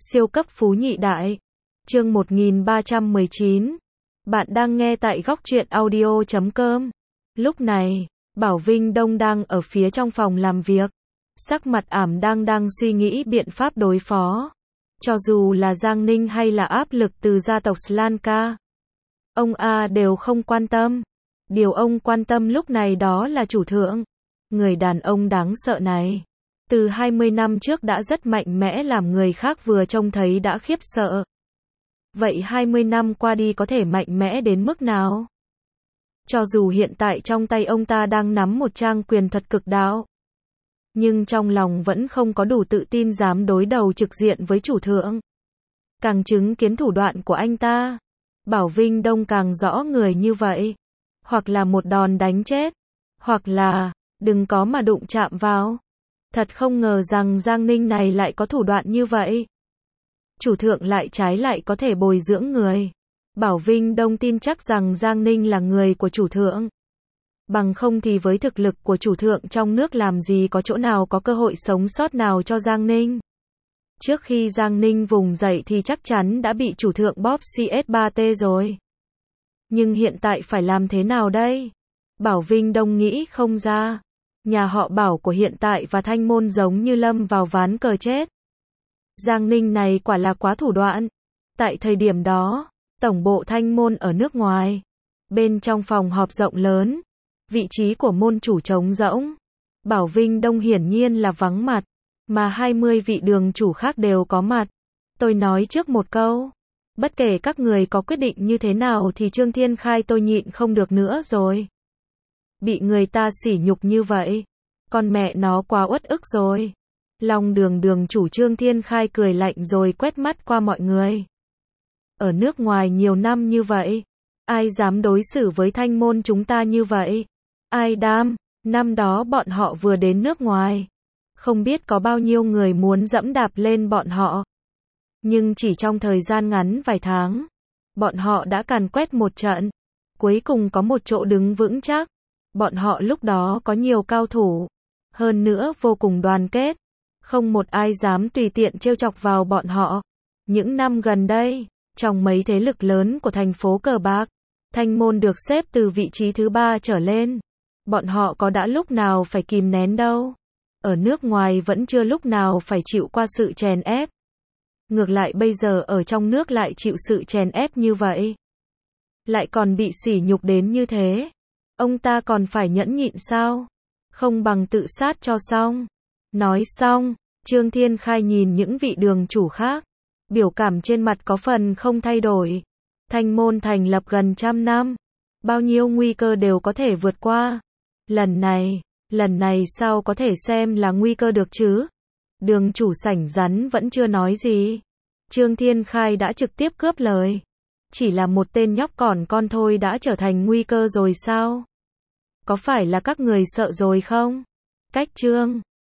Siêu cấp phú nhị đại. Chương 1319. Bạn đang nghe tại góc truyện audio.com. Lúc này, Bảo Vinh Đông đang ở phía trong phòng làm việc. Sắc mặt ảm đang suy nghĩ biện pháp đối phó. Cho dù là Giang Ninh hay là áp lực từ gia tộc Slanka, ông đều không quan tâm. Điều ông quan tâm lúc này đó là chủ thượng. Người đàn ông đáng sợ này. Từ 20 năm trước đã rất mạnh mẽ làm người khác vừa trông thấy đã khiếp sợ. Vậy 20 năm qua đi có thể mạnh mẽ đến mức nào? Cho dù hiện tại trong tay ông ta đang nắm một trang quyền thuật cực đạo, nhưng trong lòng vẫn không có đủ tự tin dám đối đầu trực diện với chủ thượng. Càng chứng kiến thủ đoạn của anh ta, Bảo Vinh Đông càng rõ người như vậy. Hoặc là một đòn đánh chết, hoặc là, đừng có mà đụng chạm vào. Thật không ngờ rằng Giang Ninh này lại có thủ đoạn như vậy. Chủ thượng lại trái lại có thể bồi dưỡng người. Bảo Vinh Đông tin chắc rằng Giang Ninh là người của chủ thượng. Bằng không thì với thực lực của chủ thượng trong nước làm gì có chỗ nào có cơ hội sống sót nào cho Giang Ninh. Trước khi Giang Ninh vùng dậy thì chắc chắn đã bị chủ thượng bóp CS3T rồi. Nhưng hiện tại phải làm thế nào đây? Bảo Vinh Đông nghĩ không ra. Nhà họ Bảo của hiện tại và Thanh Môn giống như lâm vào ván cờ chết. Giang Ninh này quả là quá thủ đoạn. Tại thời điểm đó, tổng bộ Thanh Môn ở nước ngoài. Bên trong phòng họp rộng lớn, vị trí của môn chủ trống rỗng. Bảo Vinh Đông hiển nhiên là vắng mặt, mà 20 vị đường chủ khác đều có mặt. Tôi nói trước một câu. Bất kể các người có quyết định như thế nào thì Trương Thiên Khai tôi nhịn không được nữa rồi. Bị người ta sỉ nhục như vậy, con mẹ nó quá uất ức rồi. Long đường chủ Trương Thiên Khai cười lạnh rồi quét mắt qua mọi người. Ở nước ngoài nhiều năm như vậy, ai dám đối xử với Thanh Môn chúng ta như vậy? Ai dám? Năm đó bọn họ vừa đến nước ngoài, không biết có bao nhiêu người muốn dẫm đạp lên bọn họ. Nhưng chỉ trong thời gian ngắn vài tháng, bọn họ đã càn quét một trận, cuối cùng có một chỗ đứng vững chắc. Bọn họ lúc đó có nhiều cao thủ, hơn nữa vô cùng đoàn kết, không một ai dám tùy tiện trêu chọc vào bọn họ. Những năm gần đây, trong mấy thế lực lớn của thành phố cờ bạc, Thanh Môn được xếp từ vị trí thứ 3 trở lên. Bọn họ có đã lúc nào phải kìm nén đâu. Ở nước ngoài vẫn chưa lúc nào phải chịu qua sự chèn ép. Ngược lại bây giờ ở trong nước lại chịu sự chèn ép như vậy. Lại còn bị sỉ nhục đến như thế. Ông ta còn phải nhẫn nhịn sao? Không bằng tự sát cho xong. Nói xong, Trương Thiên Khai nhìn những vị đường chủ khác. Biểu cảm trên mặt có phần không thay đổi. Thanh Môn thành lập gần 100 năm. Bao nhiêu nguy cơ đều có thể vượt qua. Lần này sao có thể xem là nguy cơ được chứ? Đường chủ Sảnh Rắn vẫn chưa nói gì. Trương Thiên Khai đã trực tiếp cướp lời. Chỉ là một tên nhóc con thôi đã trở thành nguy cơ rồi sao? Có phải là các người sợ rồi không? Cách Trương